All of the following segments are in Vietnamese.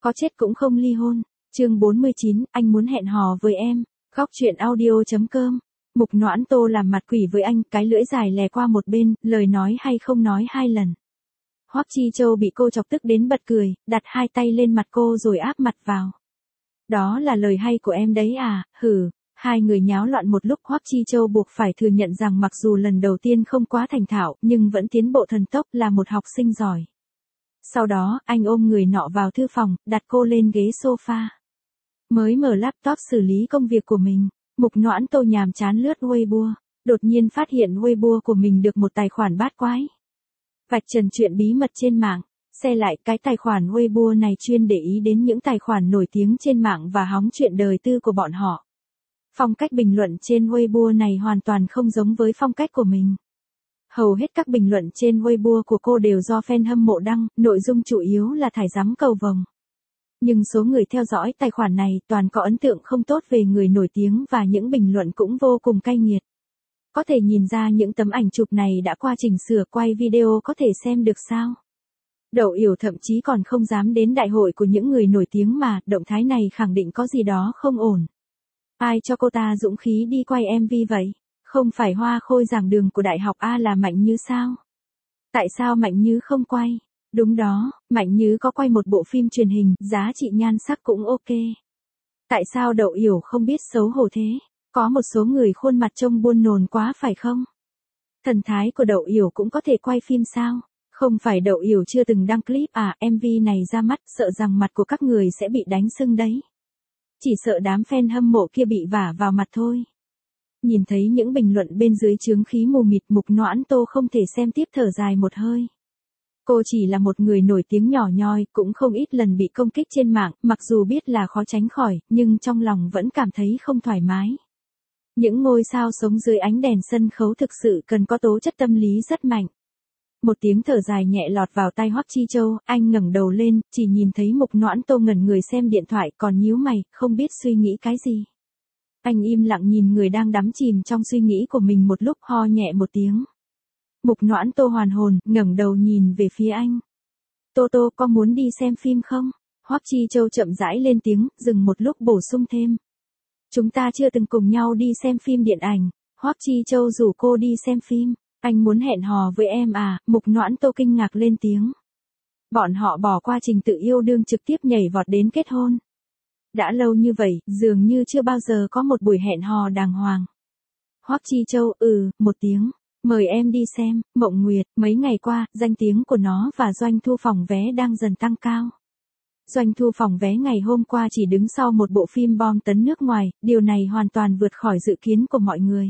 có chết cũng không ly hôn. Chương 49, anh muốn hẹn hò với em. Góc truyện audio.com. Mục Noãn Tô làm mặt quỷ với anh, cái lưỡi dài lè qua một bên, lời nói hay không nói 2 lần. Hoắc Chi Châu bị cô chọc tức đến bật cười, đặt 2 tay lên mặt cô rồi áp mặt vào. Đó là lời hay của em đấy à, hử. Hai người nháo loạn một lúc, Hoắc Chi Châu buộc phải thừa nhận rằng mặc dù lần đầu tiên không quá thành thạo, nhưng vẫn tiến bộ thần tốc, là một học sinh giỏi. Sau đó, anh ôm người nọ vào thư phòng, đặt cô lên ghế sofa. Mới mở laptop xử lý công việc của mình, Mục Noãn Tô nhàm chán lướt Weibo, đột nhiên phát hiện Weibo của mình được một tài khoản bát quái. Vạch trần chuyện bí mật trên mạng, xe lại cái tài khoản Weibo này chuyên để ý đến những tài khoản nổi tiếng trên mạng và hóng chuyện đời tư của bọn họ. Phong cách bình luận trên Weibo này hoàn toàn không giống với phong cách của mình. Hầu hết các bình luận trên Weibo của cô đều do fan hâm mộ đăng, nội dung chủ yếu là thải giám cầu vồng. Nhưng số người theo dõi tài khoản này toàn có ấn tượng không tốt về người nổi tiếng và những bình luận cũng vô cùng cay nghiệt. Có thể nhìn ra những tấm ảnh chụp này đã qua chỉnh sửa quay video có thể xem được sao. Đậu Yểu thậm chí còn không dám đến đại hội của những người nổi tiếng mà, động thái này khẳng định có gì đó không ổn. Ai cho cô ta dũng khí đi quay MV vậy? Không phải Hoa Khôi giảng đường của đại học A là Mạnh Như sao? Tại sao Mạnh Như không quay? Đúng đó, Mạnh Như có quay một bộ phim truyền hình, giá trị nhan sắc cũng ok. Tại sao Đậu Yểu không biết xấu hổ thế? Có một số người khuôn mặt trông buồn nôn quá phải không? Thần thái của Đậu Yểu cũng có thể quay phim sao? Không phải Đậu Yểu chưa từng đăng clip à, MV này ra mắt, sợ rằng mặt của các người sẽ bị đánh sưng đấy. Chỉ sợ đám fan hâm mộ kia bị vả vào mặt thôi. Nhìn thấy những bình luận bên dưới chướng khí mù mịt, Mục Noãn Tô không thể xem tiếp, thở dài một hơi. Cô chỉ là một người nổi tiếng nhỏ nhoi, cũng không ít lần bị công kích trên mạng, mặc dù biết là khó tránh khỏi, nhưng trong lòng vẫn cảm thấy không thoải mái. Những ngôi sao sống dưới ánh đèn sân khấu thực sự cần có tố chất tâm lý rất mạnh. Một tiếng thở dài nhẹ lọt vào tai Hoắc Chi Châu, anh ngẩng đầu lên, chỉ nhìn thấy Mục Noãn Tô ngẩn người xem điện thoại, còn nhíu mày, không biết suy nghĩ cái gì. Anh im lặng nhìn người đang đắm chìm trong suy nghĩ của mình một lúc, ho nhẹ một tiếng. Mục Noãn Tô hoàn hồn, ngẩng đầu nhìn về phía anh. Tô Tô, có muốn đi xem phim không? Hoắc Chi Châu chậm rãi lên tiếng, dừng một lúc bổ sung thêm. Chúng ta chưa từng cùng nhau đi xem phim điện ảnh. Hoắc Chi Châu rủ cô đi xem phim. Anh muốn hẹn hò với em à? Mục Noãn Tô kinh ngạc lên tiếng. Bọn họ bỏ qua trình tự yêu đương trực tiếp nhảy vọt đến kết hôn. Đã lâu như vậy, dường như chưa bao giờ có một buổi hẹn hò đàng hoàng. Hoắc Chi Châu, một tiếng. Mời em đi xem. Mộng Nguyệt, mấy ngày qua, danh tiếng của nó và doanh thu phòng vé đang dần tăng cao. Doanh thu phòng vé ngày hôm qua chỉ đứng sau một bộ phim bom tấn nước ngoài, điều này hoàn toàn vượt khỏi dự kiến của mọi người.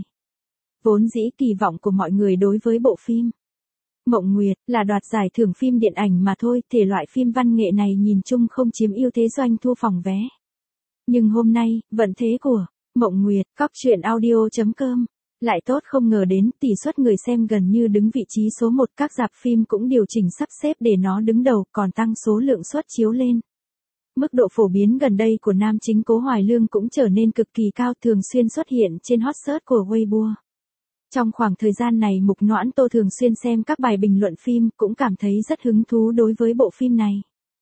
Vốn dĩ kỳ vọng của mọi người đối với bộ phim Mộng Nguyệt là đoạt giải thưởng phim điện ảnh mà thôi, thể loại phim văn nghệ này nhìn chung không chiếm ưu thế doanh thu phòng vé. Nhưng hôm nay, vận thế của Mộng Nguyệt, góc truyện audio.com lại tốt không ngờ đến, tỷ suất người xem gần như đứng vị trí số 1, các rạp phim cũng điều chỉnh sắp xếp để nó đứng đầu, còn tăng số lượng suất chiếu lên. Mức độ phổ biến gần đây của nam chính Cố Hoài Lương cũng trở nên cực kỳ cao, thường xuyên xuất hiện trên hot search của Weibo. Trong khoảng thời gian này, Mục Noãn Tô thường xuyên xem các bài bình luận phim, cũng cảm thấy rất hứng thú đối với bộ phim này.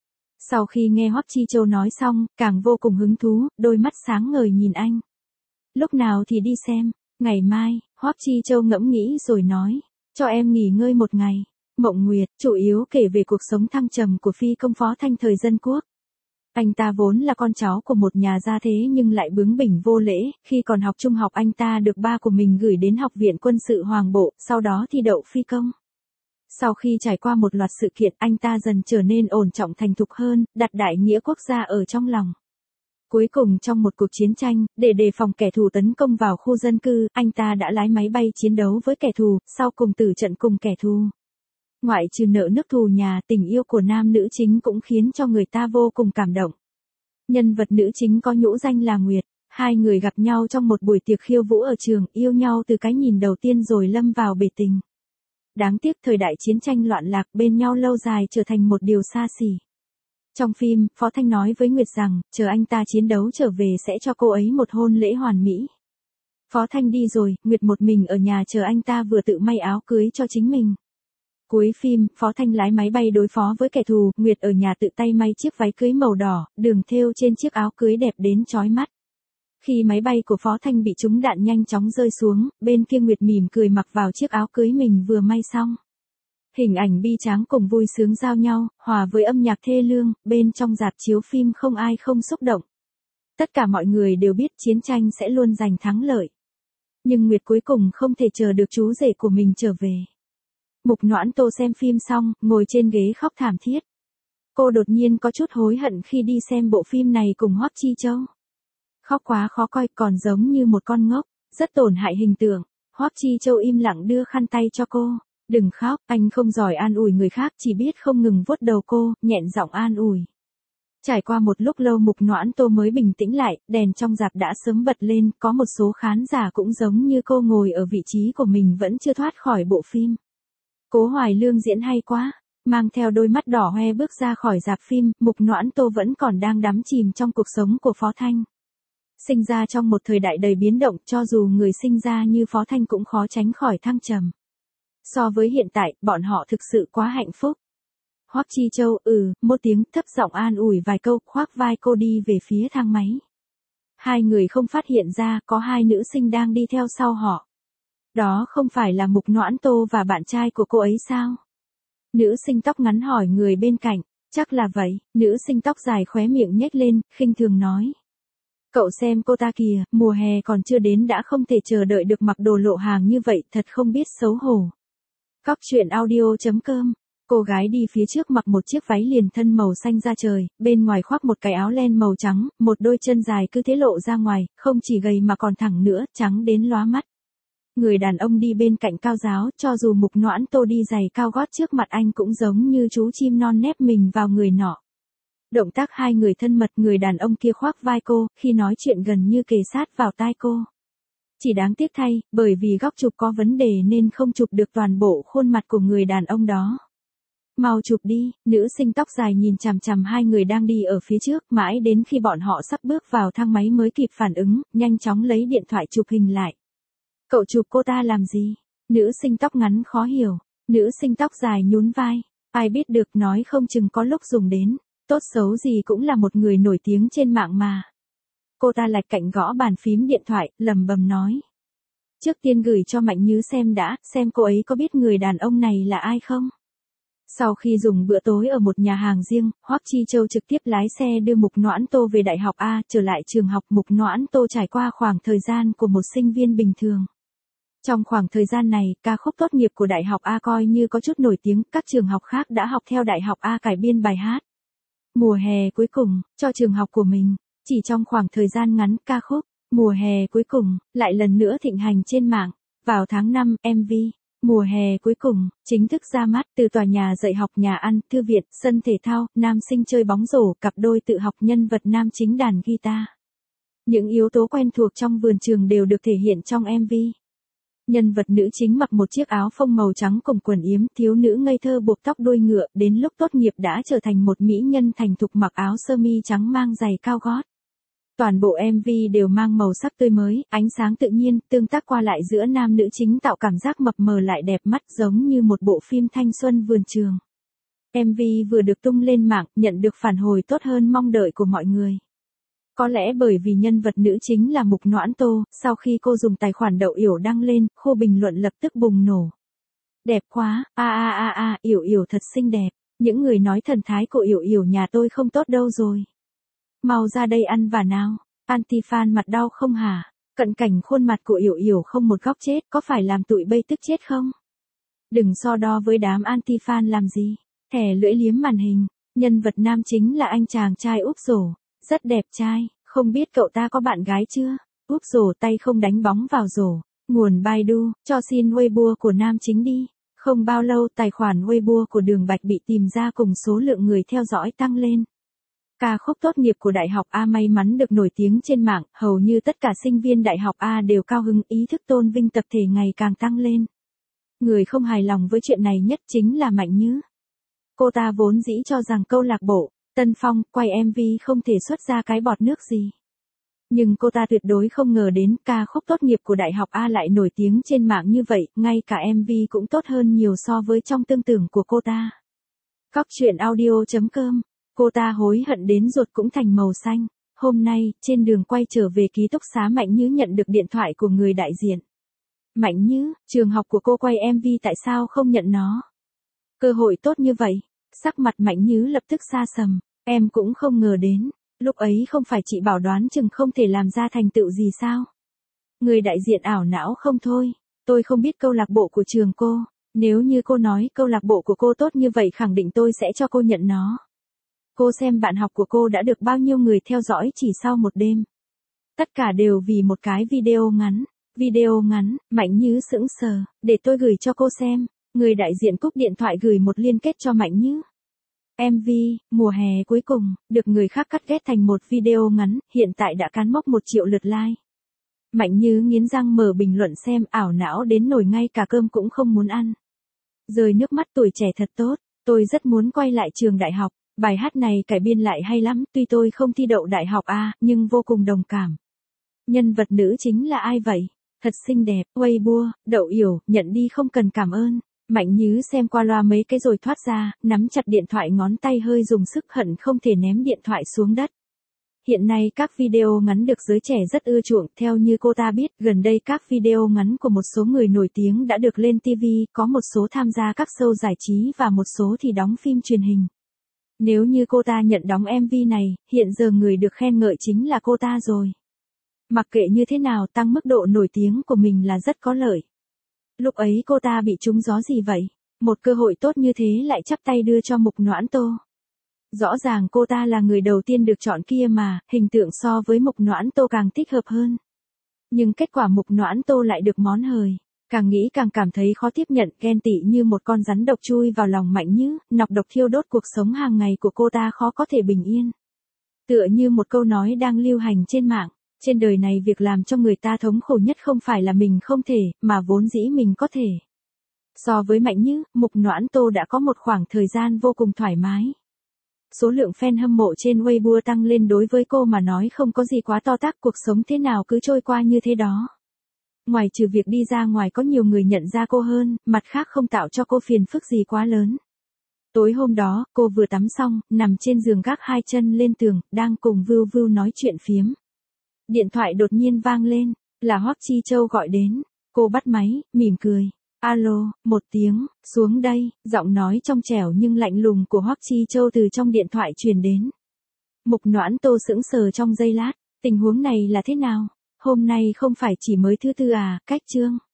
Sau khi nghe Hoắc Chi Châu nói xong, càng vô cùng hứng thú, đôi mắt sáng ngời nhìn anh. Lúc nào thì đi xem? Ngày mai. Hoắc Chi Châu ngẫm nghĩ rồi nói. Cho em nghỉ ngơi một ngày. Mộng Nguyệt, chủ yếu kể về cuộc sống thăng trầm của phi công Phó Thanh thời dân quốc. Anh ta vốn là con cháu của một nhà gia thế nhưng lại bướng bỉnh vô lễ, khi còn học trung học anh ta được ba của mình gửi đến học viện quân sự Hoàng Bộ, sau đó thi đậu phi công. Sau khi trải qua một loạt sự kiện, anh ta dần trở nên ổn trọng thành thục hơn, đặt đại nghĩa quốc gia ở trong lòng. Cuối cùng trong một cuộc chiến tranh, để đề phòng kẻ thù tấn công vào khu dân cư, anh ta đã lái máy bay chiến đấu với kẻ thù, sau cùng tử trận cùng kẻ thù. Ngoại trừ nợ nước thù nhà, tình yêu của nam nữ chính cũng khiến cho người ta vô cùng cảm động. Nhân vật nữ chính có nhũ danh là Nguyệt, hai người gặp nhau trong một buổi tiệc khiêu vũ ở trường, yêu nhau từ cái nhìn đầu tiên rồi lâm vào bể tình. Đáng tiếc thời đại chiến tranh loạn lạc, bên nhau lâu dài trở thành một điều xa xỉ. Trong phim, Phó Thanh nói với Nguyệt rằng, chờ anh ta chiến đấu trở về sẽ cho cô ấy một hôn lễ hoàn mỹ. Phó Thanh đi rồi, Nguyệt một mình ở nhà chờ anh ta vừa tự may áo cưới cho chính mình. Cuối phim, Phó Thanh lái máy bay đối phó với kẻ thù, Nguyệt ở nhà tự tay may chiếc váy cưới màu đỏ, đường thêu trên chiếc áo cưới đẹp đến chói mắt. Khi máy bay của Phó Thanh bị trúng đạn nhanh chóng rơi xuống, bên kia Nguyệt mỉm cười mặc vào chiếc áo cưới mình vừa may xong. Hình ảnh bi tráng cùng vui sướng giao nhau, hòa với âm nhạc thê lương, bên trong rạp chiếu phim không ai không xúc động. Tất cả mọi người đều biết chiến tranh sẽ luôn giành thắng lợi. Nhưng Nguyệt cuối cùng không thể chờ được chú rể của mình trở về. Mục Noãn Tô xem phim xong, ngồi trên ghế khóc thảm thiết. Cô đột nhiên có chút hối hận khi đi xem bộ phim này cùng Hoắc Chi Châu. Khóc quá khó coi, còn giống như một con ngốc, rất tổn hại hình tượng. Hoắc Chi Châu im lặng đưa khăn tay cho cô. Đừng khóc, anh không giỏi an ủi người khác, chỉ biết không ngừng vuốt đầu cô, nhẹn giọng an ủi. Trải qua một lúc lâu Mục Noãn Tô mới bình tĩnh lại, đèn trong rạp đã sớm bật lên, có một số khán giả cũng giống như cô ngồi ở vị trí của mình vẫn chưa thoát khỏi bộ phim. Cố Hoài Lương diễn hay quá, mang theo đôi mắt đỏ hoe bước ra khỏi rạp phim, Mục Noãn Tô vẫn còn đang đắm chìm trong cuộc sống của Phó Thanh. Sinh ra trong một thời đại đầy biến động, cho dù người sinh ra như Phó Thanh cũng khó tránh khỏi thăng trầm. So với hiện tại, bọn họ thực sự quá hạnh phúc. Hoắc Chi Châu, một tiếng, thấp giọng an ủi vài câu, khoác vai cô đi về phía thang máy. Hai người không phát hiện ra, có hai nữ sinh đang đi theo sau họ. Đó không phải là Mục Noãn Tô và bạn trai của cô ấy sao? Nữ sinh tóc ngắn hỏi người bên cạnh, chắc là vậy, nữ sinh tóc dài khóe miệng nhếch lên, khinh thường nói. Cậu xem cô ta kìa, mùa hè còn chưa đến đã không thể chờ đợi được mặc đồ lộ hàng như vậy, thật không biết xấu hổ. Cóc truyện audio.com. Cô gái đi phía trước mặc một chiếc váy liền thân màu xanh da trời, bên ngoài khoác một cái áo len màu trắng, một đôi chân dài cứ thế lộ ra ngoài, không chỉ gầy mà còn thẳng nữa, trắng đến lóa mắt. Người đàn ông đi bên cạnh cao giáo, cho dù Mục Noãn Tô đi giày cao gót trước mặt anh cũng giống như chú chim non nép mình vào người nọ. Động tác hai người thân mật, người đàn ông kia khoác vai cô, khi nói chuyện gần như kề sát vào tai cô. Chỉ đáng tiếc thay, bởi vì góc chụp có vấn đề nên không chụp được toàn bộ khuôn mặt của người đàn ông đó. Mau chụp đi, nữ sinh tóc dài nhìn chằm chằm hai người đang đi ở phía trước, mãi đến khi bọn họ sắp bước vào thang máy mới kịp phản ứng, nhanh chóng lấy điện thoại chụp hình lại. Cậu chụp cô ta làm gì? Nữ sinh tóc ngắn khó hiểu, nữ sinh tóc dài nhún vai, ai biết được, nói không chừng có lúc dùng đến, tốt xấu gì cũng là một người nổi tiếng trên mạng mà. Cô ta lạch cạnh gõ bàn phím điện thoại, lẩm bẩm nói. Trước tiên gửi cho Mạnh Nhứ xem đã, xem cô ấy có biết người đàn ông này là ai không? Sau khi dùng bữa tối ở một nhà hàng riêng, Hoắc Chi Châu trực tiếp lái xe đưa Mục Noãn Tô về đại học A, trở lại trường học. Mục Noãn Tô trải qua khoảng thời gian của một sinh viên bình thường. Trong khoảng thời gian này, ca khúc tốt nghiệp của đại học A coi như có chút nổi tiếng, các trường học khác đã học theo đại học A cải biên bài hát. Mùa hè cuối cùng, cho trường học của mình, chỉ trong khoảng thời gian ngắn, ca khúc Mùa hè cuối cùng lại lần nữa thịnh hành trên mạng. Vào tháng 5, MV Mùa hè cuối cùng chính thức ra mắt, từ tòa nhà dạy học, nhà ăn, thư viện, sân thể thao, nam sinh chơi bóng rổ, cặp đôi tự học, nhân vật nam chính đàn guitar. Những yếu tố quen thuộc trong vườn trường đều được thể hiện trong MV. Nhân vật nữ chính mặc một chiếc áo phông màu trắng cùng quần yếm, thiếu nữ ngây thơ buộc tóc đuôi ngựa, đến lúc tốt nghiệp đã trở thành một mỹ nhân thành thục mặc áo sơ mi trắng mang giày cao gót. Toàn bộ MV đều mang màu sắc tươi mới, ánh sáng tự nhiên, tương tác qua lại giữa nam nữ chính tạo cảm giác mập mờ lại đẹp mắt, giống như một bộ phim thanh xuân vườn trường. MV vừa được tung lên mạng, nhận được phản hồi tốt hơn mong đợi của mọi người. Có lẽ bởi vì nhân vật nữ chính là Mục Noãn Tô, sau khi cô dùng tài khoản Đậu Yểu đăng lên, khu bình luận lập tức bùng nổ. Đẹp quá, Yểu Yểu thật xinh đẹp, những người nói thần thái của Yểu Yểu nhà tôi không tốt đâu rồi. Mau ra đây ăn vả nào, anti-fan mặt đau không hả? Cận cảnh khuôn mặt của Yểu Yểu không một góc chết, có phải làm tụi bây tức chết không? Đừng so đo với đám anti-fan làm gì. Thẻ lưỡi liếm màn hình, nhân vật nam chính là anh chàng trai úp rổ, rất đẹp trai, không biết cậu ta có bạn gái chưa? Úp rổ tay không đánh bóng vào rổ. Nguồn Baidu, cho xin Weibo của nam chính đi. Không bao lâu tài khoản Weibo của Đường Bạch bị tìm ra cùng số lượng người theo dõi tăng lên. Ca khúc tốt nghiệp của Đại học A may mắn được nổi tiếng trên mạng, hầu như tất cả sinh viên Đại học A đều cao hứng, ý thức tôn vinh tập thể ngày càng tăng lên. Người không hài lòng với chuyện này nhất chính là Mạnh Nhứ. Cô ta vốn dĩ cho rằng câu lạc bộ Tân Phong quay MV không thể xuất ra cái bọt nước gì. Nhưng cô ta tuyệt đối không ngờ đến ca khúc tốt nghiệp của Đại học A lại nổi tiếng trên mạng như vậy, ngay cả MV cũng tốt hơn nhiều so với trong tương tưởng của cô ta. Cóc truyện audio.com, cô ta hối hận đến ruột cũng thành màu xanh. Hôm nay, trên đường quay trở về ký túc xá Mạnh Nhứ nhận được điện thoại của người đại diện. Mạnh Nhứ, trường học của cô quay MV tại sao không nhận nó? Cơ hội tốt như vậy, sắc mặt Mạnh Nhứ lập tức xa sầm, em cũng không ngờ đến, lúc ấy không phải chị bảo đoán chừng không thể làm ra thành tựu gì sao? Người đại diện ảo não không thôi, tôi không biết câu lạc bộ của trường cô, nếu như cô nói câu lạc bộ của cô tốt như vậy khẳng định tôi sẽ cho cô nhận nó. Cô xem bạn học của cô đã được bao nhiêu người theo dõi chỉ sau một đêm. Tất cả đều vì một cái video ngắn. Video ngắn, Mạnh Nhứ sững sờ, để tôi gửi cho cô xem. Người đại diện cúp điện thoại gửi một liên kết cho Mạnh Nhứ. MV, mùa hè cuối cùng, được người khác cắt ghép thành một video ngắn, hiện tại đã cán mốc 1 triệu lượt like. Mạnh Nhứ nghiến răng mở bình luận xem, ảo não đến nổi ngay cả cơm cũng không muốn ăn. Rơi nước mắt, tuổi trẻ thật tốt, tôi rất muốn quay lại trường đại học. Bài hát này cải biên lại hay lắm, tuy tôi không thi đậu đại học A, nhưng vô cùng đồng cảm. Nhân vật nữ chính là ai vậy? Thật xinh đẹp, Weibo, đậu yểu, nhận đi không cần cảm ơn. Mạnh Nhứ xem qua loa mấy cái rồi thoát ra, nắm chặt điện thoại ngón tay hơi dùng sức hận không thể ném điện thoại xuống đất. Hiện nay các video ngắn được giới trẻ rất ưa chuộng, theo như cô ta biết, gần đây các video ngắn của một số người nổi tiếng đã được lên TV, có một số tham gia các show giải trí và một số thì đóng phim truyền hình. Nếu như cô ta nhận đóng MV này, hiện giờ người được khen ngợi chính là cô ta rồi. Mặc kệ như thế nào, tăng mức độ nổi tiếng của mình là rất có lợi. Lúc ấy cô ta bị trúng gió gì vậy? Một cơ hội tốt như thế lại chắp tay đưa cho Mục Noãn Tô. Rõ ràng cô ta là người đầu tiên được chọn kia mà, hình tượng so với Mục Noãn Tô càng thích hợp hơn. Nhưng kết quả Mục Noãn Tô lại được món hời. Càng nghĩ càng cảm thấy khó tiếp nhận, ghen tị như một con rắn độc chui vào lòng Mạnh Nhứ, nọc độc thiêu đốt cuộc sống hàng ngày của cô ta khó có thể bình yên. Tựa như một câu nói đang lưu hành trên mạng, trên đời này việc làm cho người ta thống khổ nhất không phải là mình không thể, mà vốn dĩ mình có thể. So với Mạnh Nhứ, Mục Noãn Tô đã có một khoảng thời gian vô cùng thoải mái. Số lượng fan hâm mộ trên Weibo tăng lên, đối với cô mà nói không có gì quá to tát, cuộc sống thế nào cứ trôi qua như thế đó. Ngoài trừ việc đi ra ngoài có nhiều người nhận ra cô hơn, mặt khác không tạo cho cô phiền phức gì quá lớn. Tối hôm đó, cô vừa tắm xong, nằm trên giường gác hai chân lên tường, đang cùng Vưu Vưu nói chuyện phiếm. Điện thoại đột nhiên vang lên, là Hoắc Chi Châu gọi đến. Cô bắt máy, mỉm cười. Alo, một tiếng, xuống đây, giọng nói trong trẻo nhưng lạnh lùng của Hoắc Chi Châu từ trong điện thoại truyền đến. Mục Noãn Tô sững sờ trong giây lát, tình huống này là thế nào? Hôm nay không phải chỉ mới thứ tư à, cách chương.